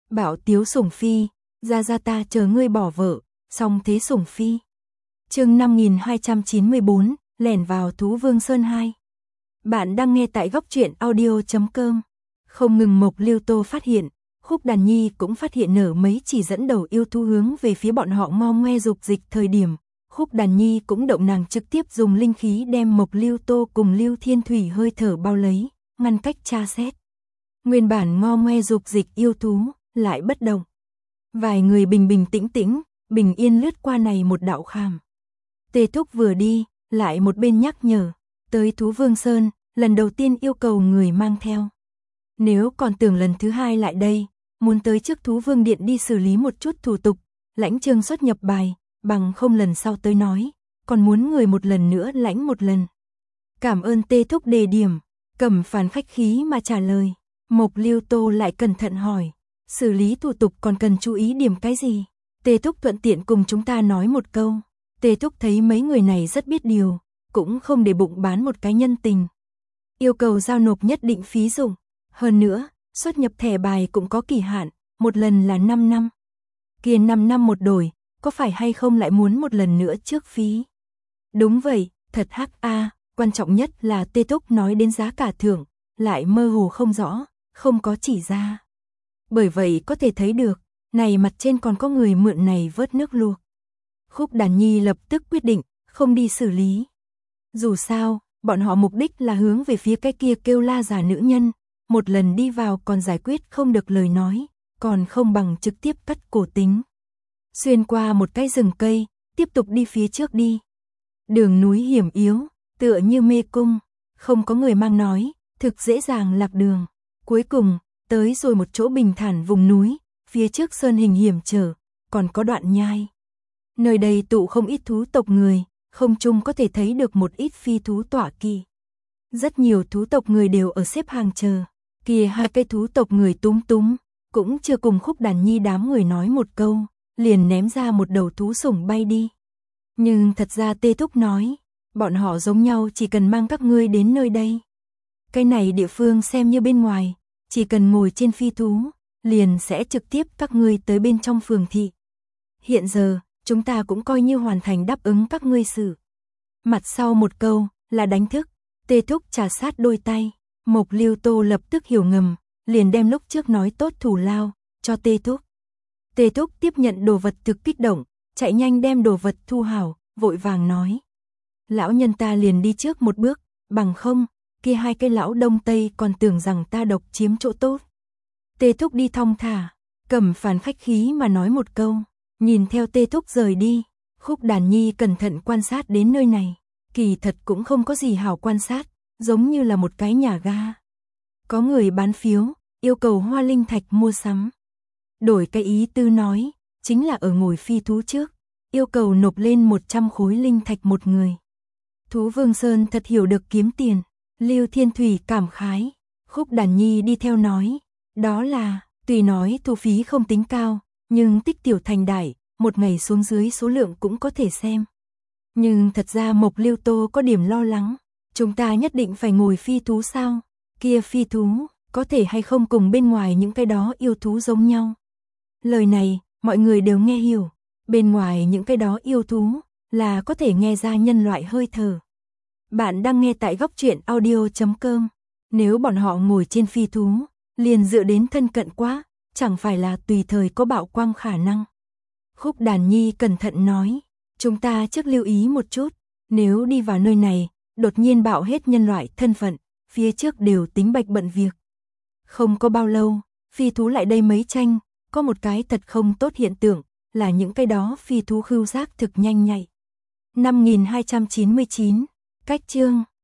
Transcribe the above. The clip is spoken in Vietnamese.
Bảo Tiếu Sủng Phi, ra ta chờ ngươi bỏ vợ, song thế Sủng Phi. Chương 5294, lẻn vào Thú Vương Sơn 2. Bạn đang nghe tại góc truyện audio.com. Không ngừng Mộc Lưu Tô phát hiện, Khúc Đàn Nhi cũng phát hiện nở mấy chỉ dẫn đầu yêu thú hướng về phía bọn họ ngo ngoe dục dịch thời điểm. Khúc Đàn Nhi cũng động nàng trực tiếp dùng linh khí đem Mộc Lưu Tô cùng Lưu Thiên Thủy hơi thở bao lấy, ngăn cách tra xét. Nguyên bản ngo ngoe dục dịch yêu thú, lại bất động. Vài người bình tĩnh, bình yên lướt qua này một đạo khảm. Tê Thúc vừa đi, lại một bên nhắc nhở, tới Thú Vương Sơn, lần đầu tiên yêu cầu người mang theo. Nếu còn tưởng lần thứ hai lại đây, muốn tới trước Thú Vương Điện đi xử lý một chút thủ tục, lãnh chương xuất nhập bài, bằng không lần sau tới nói, còn muốn người một lần nữa lãnh một lần. Cảm ơn Tê Thúc đề điểm, Cẩm Phàn khách khí mà trả lời. Mộc Lưu Tô lại cẩn thận hỏi, xử lý thủ tục còn cần chú ý điểm cái gì? Tê Thúc thuận tiện cùng chúng ta nói một câu. Tê Thúc thấy mấy người này rất biết điều, cũng không để bụng bán một cái nhân tình. Yêu cầu giao nộp nhất định phí dụng. Hơn nữa, xuất nhập thẻ bài cũng có kỳ hạn, một lần là 5 năm. Kia 5 năm một đổi, có phải hay không lại muốn một lần nữa trước phí? Đúng vậy, thật hắc a, quan trọng nhất là Tê Thúc nói đến giá cả thưởng, lại mơ hồ không rõ, không có chỉ ra. Bởi vậy có thể thấy được, này mặt trên còn có người mượn này vớt nước luộc. Khúc Đàn Nhi lập tức quyết định, không đi xử lý. Dù sao, bọn họ mục đích là hướng về phía cái kia kêu la giả nữ nhân, một lần đi vào còn giải quyết không được lời nói, còn không bằng trực tiếp cắt cổ tính. Xuyên qua một cái rừng cây, tiếp tục đi phía trước đi. Đường núi hiểm yếu, tựa như mê cung, không có người mang nói, thực dễ dàng lạc đường. Cuối cùng, tới rồi một chỗ bình thản vùng núi, phía trước sơn hình hiểm trở, còn có đoạn nhai. Nơi đây tụ không ít thú tộc người, không chung có thể thấy được một ít phi thú tọa kỵ. Rất nhiều thú tộc người đều ở xếp hàng chờ. Kìa hai cây thú tộc người túm, cũng chưa cùng Khúc Đàn Nhi đám người nói một câu, liền ném ra một đầu thú sủng bay đi. Nhưng thật ra Tê Thúc nói, bọn họ giống nhau chỉ cần mang các ngươi đến nơi đây. Cái này địa phương xem như bên ngoài, chỉ cần ngồi trên phi thú, liền sẽ trực tiếp các ngươi tới bên trong phường thị. Hiện giờ, chúng ta cũng coi như hoàn thành đáp ứng các ngươi sự. Mặt sau một câu, là đánh thức, Tê Thúc trà sát đôi tay, Mộc Lưu Tô lập tức hiểu ngầm, liền đem lúc trước nói tốt thủ lao, cho Tê Thúc. Tê Thúc tiếp nhận đồ vật thực kích động, chạy nhanh đem đồ vật thu hảo, vội vàng nói. Lão nhân ta liền đi trước một bước, bằng không, kia hai cái lão đông tây còn tưởng rằng ta độc chiếm chỗ tốt. Tê Thúc đi thong thả, Cẩm Phàn khách khí mà nói một câu, nhìn theo Tê Thúc rời đi, Khúc Đàn Nhi cẩn thận quan sát đến nơi này, kỳ thật cũng không có gì hảo quan sát, giống như là một cái nhà ga. Có người bán phiếu, yêu cầu hoa linh thạch mua sắm. Đổi cái ý tư nói, chính là ở ngồi phi thú trước, yêu cầu nộp lên 100 khối linh thạch một người. Thú Vương Sơn thật hiểu được kiếm tiền, Lưu Thiên Thủy cảm khái, Khúc Đàn Nhi đi theo nói, đó là, tùy nói thu phí không tính cao, nhưng tích tiểu thành đại, một ngày xuống dưới số lượng cũng có thể xem. Nhưng thật ra Mộc Lưu Tô có điểm lo lắng, chúng ta nhất định phải ngồi phi thú sao? Kia phi thú, có thể hay không cùng bên ngoài những cái đó yêu thú giống nhau? Lời này, mọi người đều nghe hiểu, bên ngoài những cái đó yêu thú, là có thể nghe ra nhân loại hơi thở. Bạn đang nghe tại góc truyện audio.com, nếu bọn họ ngồi trên phi thú, liền dựa đến thân cận quá, chẳng phải là tùy thời có bạo quang khả năng. Khúc Đàn Nhi cẩn thận nói, chúng ta trước lưu ý một chút, nếu đi vào nơi này, đột nhiên bạo hết nhân loại thân phận, phía trước đều tính bạch bận việc. Không có bao lâu, phi thú lại đây mấy tranh, có một cái thật không tốt hiện tượng, là những cái đó phi thú khứu giác thực nhanh nhạy. 5299, cách chương